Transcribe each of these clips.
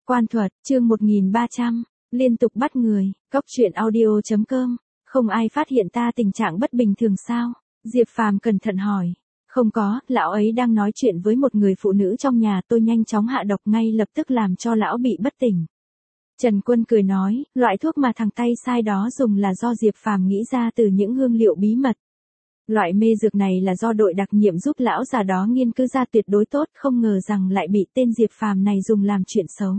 Quan thuật, chương 1300, liên tục bắt người, Cóc truyện audio.com, không ai phát hiện ta tình trạng bất bình thường sao? Diệp Phàm cẩn thận hỏi. Không có, lão ấy đang nói chuyện với một người phụ nữ trong nhà, tôi nhanh chóng hạ độc ngay lập tức làm cho lão bị bất tỉnh. Trần Quân cười nói, loại thuốc mà thằng tay sai đó dùng là do Diệp Phàm nghĩ ra từ những hương liệu bí mật. Loại mê dược này là do đội đặc nhiệm giúp lão già đó nghiên cứu ra tuyệt đối tốt, không ngờ rằng lại bị tên Diệp Phàm này dùng làm chuyện xấu.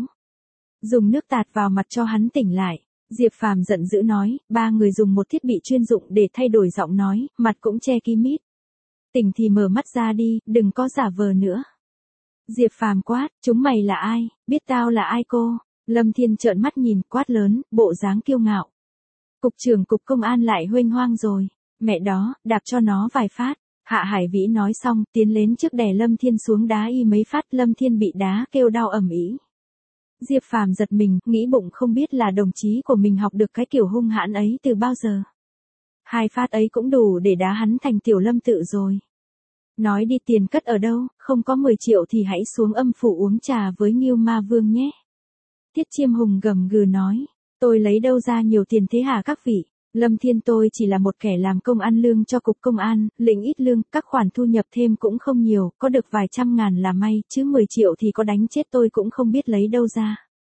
Dùng nước tạt vào mặt cho hắn tỉnh lại. Diệp Phàm giận dữ nói, ba người dùng một thiết bị chuyên dụng để thay đổi giọng nói, mặt cũng che kín mít. Tỉnh thì mở mắt ra đi, đừng có giả vờ nữa. Diệp Phàm quát, chúng mày là ai, biết tao là ai cô? Lâm Thiên trợn mắt nhìn, quát lớn, bộ dáng kiêu ngạo. Cục trưởng cục công an lại huênh hoang rồi. Mẹ đó, đạp cho nó vài phát. Hạ Hải Vĩ nói xong, tiến lên trước đè Lâm Thiên xuống đá y mấy phát, Lâm Thiên bị đá kêu đau ầm ĩ. Diệp Phàm giật mình, nghĩ bụng không biết là đồng chí của mình học được cái kiểu hung hãn ấy từ bao giờ. Hai phát ấy cũng đủ để đá hắn thành tiểu Lâm tự rồi. Nói đi, tiền cất ở đâu, không có 10 triệu thì hãy xuống âm phủ uống trà với Ngưu Ma Vương nhé. Tiết Chiêm Hùng gầm gừ nói, tôi lấy đâu ra nhiều tiền thế hả các vị? Lâm Thiên tôi chỉ là một kẻ làm công ăn lương cho cục công an, lĩnh ít lương, các khoản thu nhập thêm cũng không nhiều, có được vài trăm ngàn là may, chứ 10 triệu thì có đánh chết tôi cũng không biết lấy đâu ra.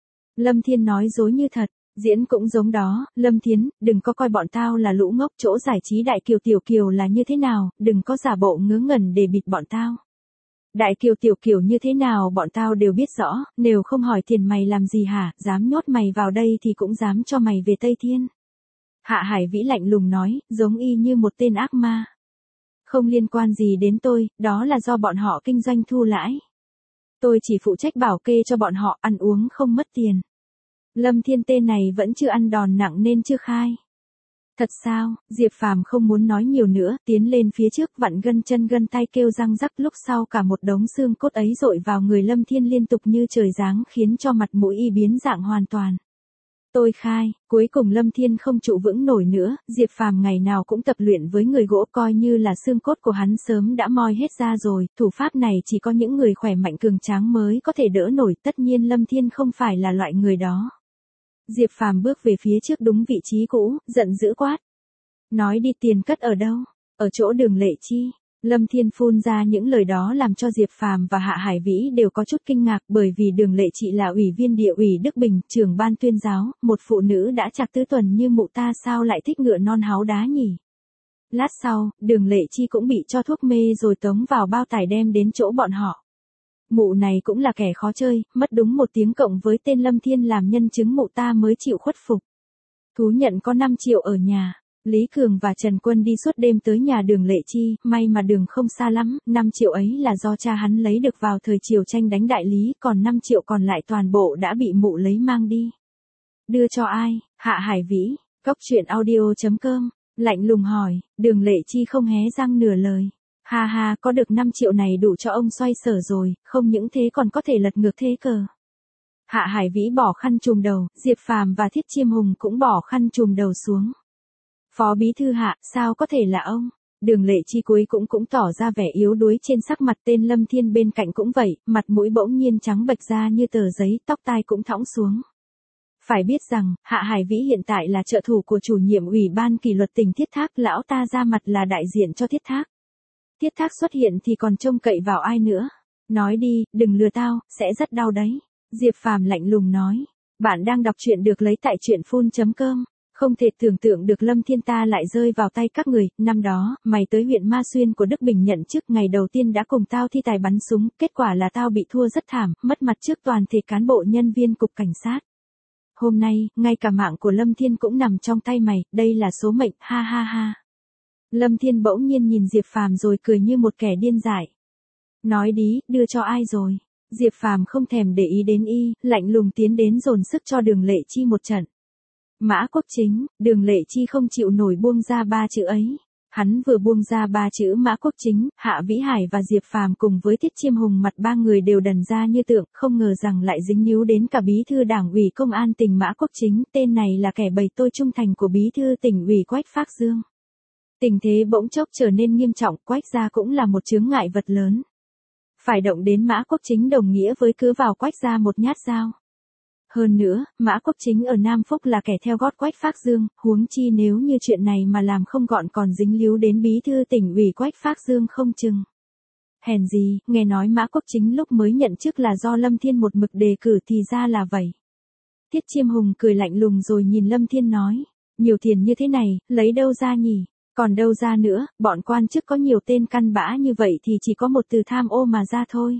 Lâm Thiên nói dối như thật, diễn cũng giống đó, Lâm Thiến, đừng có coi bọn tao là lũ ngốc, chỗ giải trí Đại Kiều Tiểu Kiều là như thế nào, đừng có giả bộ ngớ ngẩn để bịt bọn tao. Đại Kiều Tiểu Kiều như thế nào bọn tao đều biết rõ, nếu không hỏi tiền mày làm gì hả, dám nhốt mày vào đây thì cũng dám cho mày về Tây Thiên. Hạ Hải Vĩ lạnh lùng nói, giống y như một tên ác ma. Không liên quan gì đến tôi, đó là do bọn họ kinh doanh thu lãi. Tôi chỉ phụ trách bảo kê cho bọn họ, ăn uống không mất tiền. Lâm Thiên tên này vẫn chưa ăn đòn nặng nên chưa khai. Thật sao? Diệp Phàm không muốn nói nhiều nữa, tiến lên phía trước, vặn gân chân gân tay kêu răng rắc, lúc sau cả một đống xương cốt ấy dội vào người Lâm Thiên liên tục như trời giáng, khiến cho mặt mũi y biến dạng hoàn toàn. Tôi khai, cuối cùng Lâm Thiên không trụ vững nổi nữa, Diệp Phàm ngày nào cũng tập luyện với người gỗ, coi như là xương cốt của hắn sớm đã moi hết ra rồi, thủ pháp này chỉ có những người khỏe mạnh cường tráng mới có thể đỡ nổi, tất nhiên Lâm Thiên không phải là loại người đó. Diệp Phàm bước về phía trước đúng vị trí cũ, giận dữ quát. Nói đi, tiền cất ở đâu? Ở chỗ Đường Lệ Chi. Lâm Thiên phun ra những lời đó làm cho Diệp Phàm và Hạ Hải Vĩ đều có chút kinh ngạc, bởi vì Đường Lệ Chị là ủy viên địa ủy Đức Bình, trưởng ban tuyên giáo, một phụ nữ đã chạc tứ tuần như mụ ta sao lại thích ngựa non háo đá nhỉ? Lát sau, Đường Lệ Chi cũng bị cho thuốc mê rồi tống vào bao tải đem đến chỗ bọn họ. Mụ này cũng là kẻ khó chơi, mất đúng 1 tiếng cộng với tên Lâm Thiên làm nhân chứng mụ ta mới chịu khuất phục. Thú nhận có 5 triệu ở nhà. Lý Cường và Trần Quân đi suốt đêm tới nhà Đường Lệ Chi, may mà đường không xa lắm, 5 triệu ấy là do cha hắn lấy được vào thời triều tranh đánh đại lý, còn 5 triệu còn lại toàn bộ đã bị mụ lấy mang đi. Đưa cho ai? Hạ Hải Vĩ, Cóc truyện audio.com, lạnh lùng hỏi, Đường Lệ Chi không hé răng nửa lời. Ha ha, có được 5 triệu này đủ cho ông xoay sở rồi, không những thế còn có thể lật ngược thế cờ. Hạ Hải Vĩ bỏ khăn trùm đầu, Diệp Phàm và Thiết Chiêm Hùng cũng bỏ khăn trùm đầu xuống. Phó bí thư Hạ, sao có thể là ông? Đường Lệ Chi cuối cũng tỏ ra vẻ yếu đuối trên sắc mặt, tên Lâm Thiên bên cạnh cũng vậy, mặt mũi bỗng nhiên trắng bệch ra như tờ giấy, tóc tai cũng thõng xuống. Phải biết rằng, Hạ Hải Vĩ hiện tại là trợ thủ của chủ nhiệm ủy ban kỷ luật tỉnh Thiết Thác, lão ta ra mặt là đại diện cho Thiết Thác. Thiết Thác xuất hiện thì còn trông cậy vào ai nữa? Nói đi, đừng lừa tao, sẽ rất đau đấy. Diệp Phàm lạnh lùng nói. Bạn đang đọc truyện được lấy tại truyện.com. Không thể tưởng tượng được Lâm Thiên ta lại rơi vào tay các người. Năm đó, mày tới huyện Ma Xuyên của Đức Bình nhận chức, ngày đầu tiên đã cùng tao thi tài bắn súng, kết quả là tao bị thua rất thảm, mất mặt trước toàn thể cán bộ nhân viên cục cảnh sát. Hôm nay, ngay cả mạng của Lâm Thiên cũng nằm trong tay mày, đây là số mệnh, ha ha ha. Lâm Thiên bỗng nhiên nhìn Diệp Phàm rồi cười như một kẻ điên dại. Nói đi, đưa cho ai rồi? Diệp Phàm không thèm để ý đến y, lạnh lùng tiến đến dồn sức cho Đường Lệ Chi một trận. Mã Quốc Chính, Đường Lệ Chi không chịu nổi buông ra 3 chữ ấy. Hắn vừa buông ra 3 chữ Mã Quốc Chính, Hạ Vĩ Hải và Diệp Phàm cùng với Thiết Chiêm Hùng mặt ba người đều đần ra như tượng, không ngờ rằng lại dính níu đến cả bí thư đảng ủy công an tỉnh Mã Quốc Chính, tên này là kẻ bày tôi trung thành của bí thư tỉnh ủy Quách Phác Dương. Tình thế bỗng chốc trở nên nghiêm trọng, Quách gia cũng là một chướng ngại vật lớn. Phải động đến Mã Quốc Chính đồng nghĩa với cứ vào Quách gia một nhát dao. Hơn nữa, Mã Quốc Chính ở Nam Phúc là kẻ theo gót Quách Phác Dương, huống chi nếu như chuyện này mà làm không gọn còn dính líu đến bí thư tỉnh ủy Quách Phác Dương không chừng. Hèn gì, nghe nói Mã Quốc Chính lúc mới nhận chức là do Lâm Thiên một mực đề cử thì ra là vậy. Tiết Chiêm Hùng cười lạnh lùng rồi nhìn Lâm Thiên nói, nhiều tiền như thế này, lấy đâu ra nhỉ? Còn đâu ra nữa, bọn quan chức có nhiều tên căn bã như vậy thì chỉ có một từ tham ô mà ra thôi.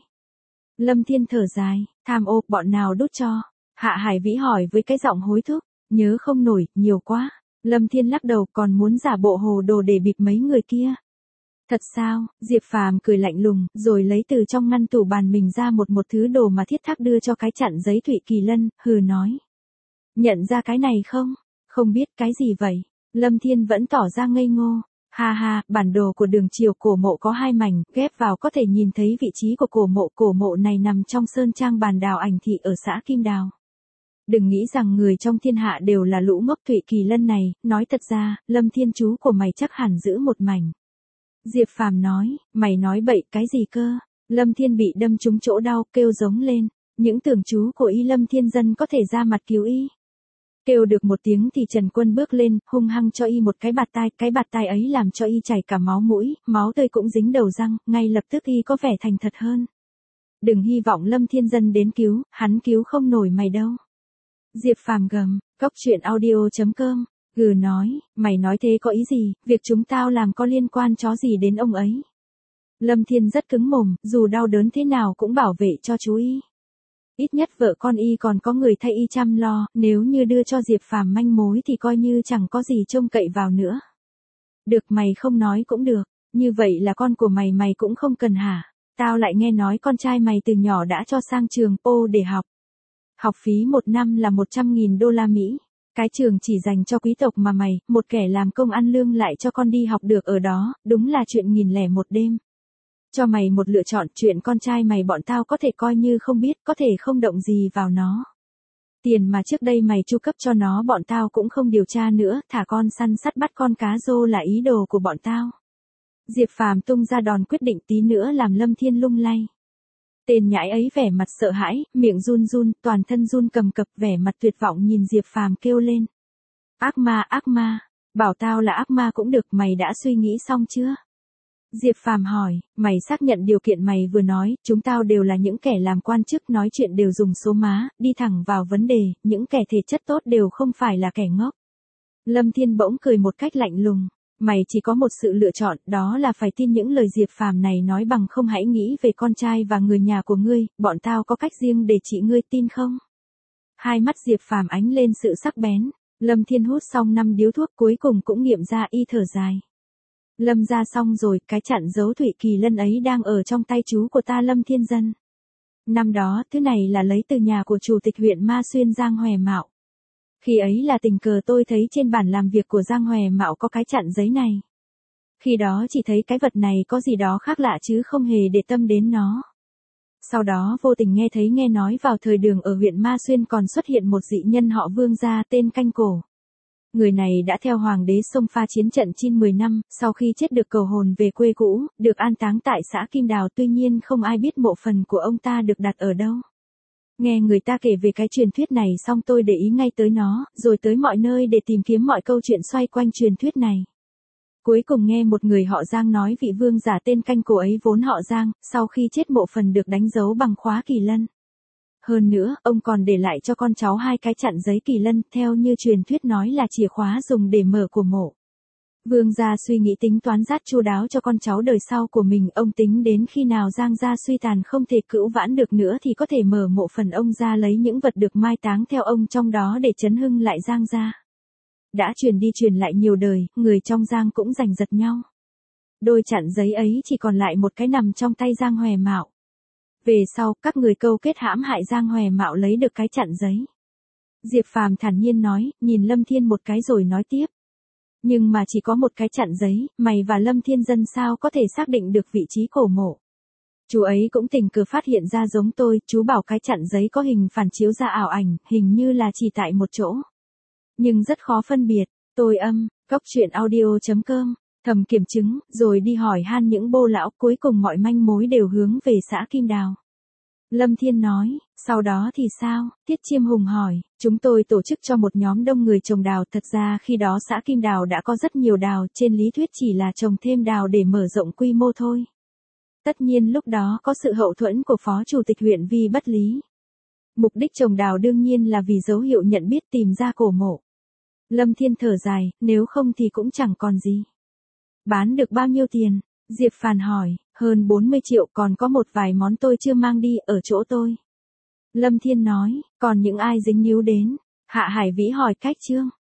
Lâm Thiên thở dài, tham ô, bọn nào đút cho? Hạ Hải Vĩ hỏi với cái giọng hối thúc, nhớ không nổi, nhiều quá. Lâm Thiên lắc đầu, còn muốn giả bộ hồ đồ để bịp mấy người kia. Thật sao? Diệp Phàm cười lạnh lùng, rồi lấy từ trong ngăn tủ bàn mình ra một thứ đồ mà thiết thác đưa cho cái chặn giấy Thụy Kỳ Lân, hừ nói. Nhận ra cái này không? Không biết cái gì vậy? Lâm Thiên vẫn tỏ ra ngây ngô. Ha ha, bản đồ của đường chiều cổ mộ có 2 mảnh, ghép vào có thể nhìn thấy vị trí của cổ mộ này nằm trong sơn trang Bàn Đào Ảnh Thị ở xã Kim Đào. Đừng nghĩ rằng người trong thiên hạ đều là lũ ngốc. Thụy Kỳ Lân này, nói thật ra, Lâm Thiên chú của mày chắc hẳn giữ một mảnh. Diệp Phàm nói, mày nói bậy cái gì cơ? Lâm Thiên bị đâm trúng chỗ đau, kêu giống lên. Những tưởng chú của y Lâm Thiên Dân có thể ra mặt cứu y. Kêu được một tiếng thì Trần Quân bước lên, hung hăng cho y một cái bạt tai ấy làm cho y chảy cả máu mũi, máu tươi cũng dính đầu răng, ngay lập tức y có vẻ thành thật hơn. Đừng hy vọng Lâm Thiên Dân đến cứu, hắn cứu không nổi mày đâu. Diệp Phàm gầm, coctruyện.audio.com, gừ nói, mày nói thế có ý gì, việc chúng tao làm có liên quan chó gì đến ông ấy. Lâm Thiên rất cứng mồm, dù đau đớn thế nào cũng bảo vệ cho chú y. Ít nhất vợ con y còn có người thay y chăm lo, nếu như đưa cho Diệp Phàm manh mối thì coi như chẳng có gì trông cậy vào nữa. Được, mày không nói cũng được, như vậy là con của mày cũng không cần hả? Tao lại nghe nói con trai mày từ nhỏ đã cho sang trường Pô để học. Học phí 1 năm là 100.000 đô la Mỹ. Cái trường chỉ dành cho quý tộc mà mày, một kẻ làm công ăn lương lại cho con đi học được ở đó, đúng là chuyện 1001 đêm. Cho mày một lựa chọn, chuyện con trai mày bọn tao có thể coi như không biết, có thể không động gì vào nó. Tiền mà trước đây mày chu cấp cho nó bọn tao cũng không điều tra nữa, thả con săn sắt bắt con cá rô là ý đồ của bọn tao. Diệp Phàm tung ra đòn quyết định tí nữa làm Lâm Thiên lung lay. Tên nhãi ấy vẻ mặt sợ hãi, miệng run run, toàn thân run cầm cập, vẻ mặt tuyệt vọng nhìn Diệp Phàm kêu lên. Ác ma, bảo tao là ác ma cũng được, mày đã suy nghĩ xong chưa? Diệp Phàm hỏi, mày xác nhận điều kiện mày vừa nói, chúng tao đều là những kẻ làm quan chức, nói chuyện đều dùng số má, đi thẳng vào vấn đề, những kẻ thể chất tốt đều không phải là kẻ ngốc. Lâm Thiên bỗng cười một cách lạnh lùng, mày chỉ có một sự lựa chọn, đó là phải tin những lời Diệp Phàm này nói, bằng không hãy nghĩ về con trai và người nhà của ngươi, bọn tao có cách riêng để trị ngươi, tin không? Hai mắt Diệp Phàm ánh lên sự sắc bén. Lâm Thiên hút xong 5 điếu thuốc cuối cùng cũng nghiệm ra, y thở dài. Lâm ra xong rồi, cái chặn dấu Thụy Kỳ Lân ấy đang ở trong tay chú của ta Lâm Thiên Dân. Năm đó, thứ này là lấy từ nhà của chủ tịch huyện Ma Xuyên Giang Hòe Mạo. Khi ấy là tình cờ tôi thấy trên bản làm việc của Giang Hòe Mạo có cái chặn giấy này. Khi đó chỉ thấy cái vật này có gì đó khác lạ chứ không hề để tâm đến nó. Sau đó vô tình nghe nói vào thời Đường ở huyện Ma Xuyên còn xuất hiện một dị nhân họ Vương gia tên Canh Cổ. Người này đã theo hoàng đế xông pha chiến trận Chin 10 năm, sau khi chết được cầu hồn về quê cũ, được an táng tại xã Kim Đào, tuy nhiên không ai biết mộ phần của ông ta được đặt ở đâu. Nghe người ta kể về cái truyền thuyết này xong tôi để ý ngay tới nó, rồi tới mọi nơi để tìm kiếm mọi câu chuyện xoay quanh truyền thuyết này. Cuối cùng nghe một người họ Giang nói vị vương giả tên Canh Cổ ấy vốn họ Giang, sau khi chết mộ phần được đánh dấu bằng khóa kỳ lân. Hơn nữa, ông còn để lại cho con cháu 2 cái chặn giấy kỳ lân, theo như truyền thuyết nói là chìa khóa dùng để mở của mộ. Vương gia suy nghĩ tính toán rất chu đáo cho con cháu đời sau của mình, ông tính đến khi nào Giang gia suy tàn không thể cữu vãn được nữa thì có thể mở mộ phần ông ra, lấy những vật được mai táng theo ông trong đó để chấn hưng lại Giang gia. Đã truyền đi truyền lại nhiều đời, người trong Giang cũng giành giật nhau. Đôi chặn giấy ấy chỉ còn lại một cái nằm trong tay Giang Hòe Mạo. Về sau, các người câu kết hãm hại Giang Hòe Mạo lấy được cái chặn giấy. Diệp Phàm thản nhiên nói, nhìn Lâm Thiên một cái rồi nói tiếp. Nhưng mà chỉ có một cái chặn giấy, mày và Lâm Thiên Dân sao có thể xác định được vị trí cổ mộ. Chú ấy cũng tình cờ phát hiện ra giống tôi, chú bảo cái chặn giấy có hình phản chiếu ra ảo ảnh, hình như là chỉ tại một chỗ. Nhưng rất khó phân biệt, tôi coctruyện.audio.com, thầm kiểm chứng, rồi đi hỏi han những bô lão, cuối cùng mọi manh mối đều hướng về xã Kim Đào. Lâm Thiên nói, Sau đó thì sao? Tiết Chiêm Hùng hỏi, chúng tôi tổ chức cho một nhóm đông người trồng đào. Thật ra khi đó xã Kim Đào đã có rất nhiều đào, trên lý thuyết chỉ là trồng thêm đào để mở rộng quy mô thôi. Tất nhiên lúc đó có sự hậu thuẫn của Phó Chủ tịch huyện Vi Bất Lý. Mục đích trồng đào đương nhiên là vì dấu hiệu nhận biết tìm ra cổ mộ. Lâm Thiên thở dài, nếu không thì cũng chẳng còn gì. Bán được bao nhiêu tiền? Diệp Phàn hỏi, hơn 40 triệu, còn có một vài món tôi chưa mang đi ở chỗ tôi. Lâm Thiên nói, còn những ai dính líu đến? Hạ Hải Vĩ hỏi Cách Trương.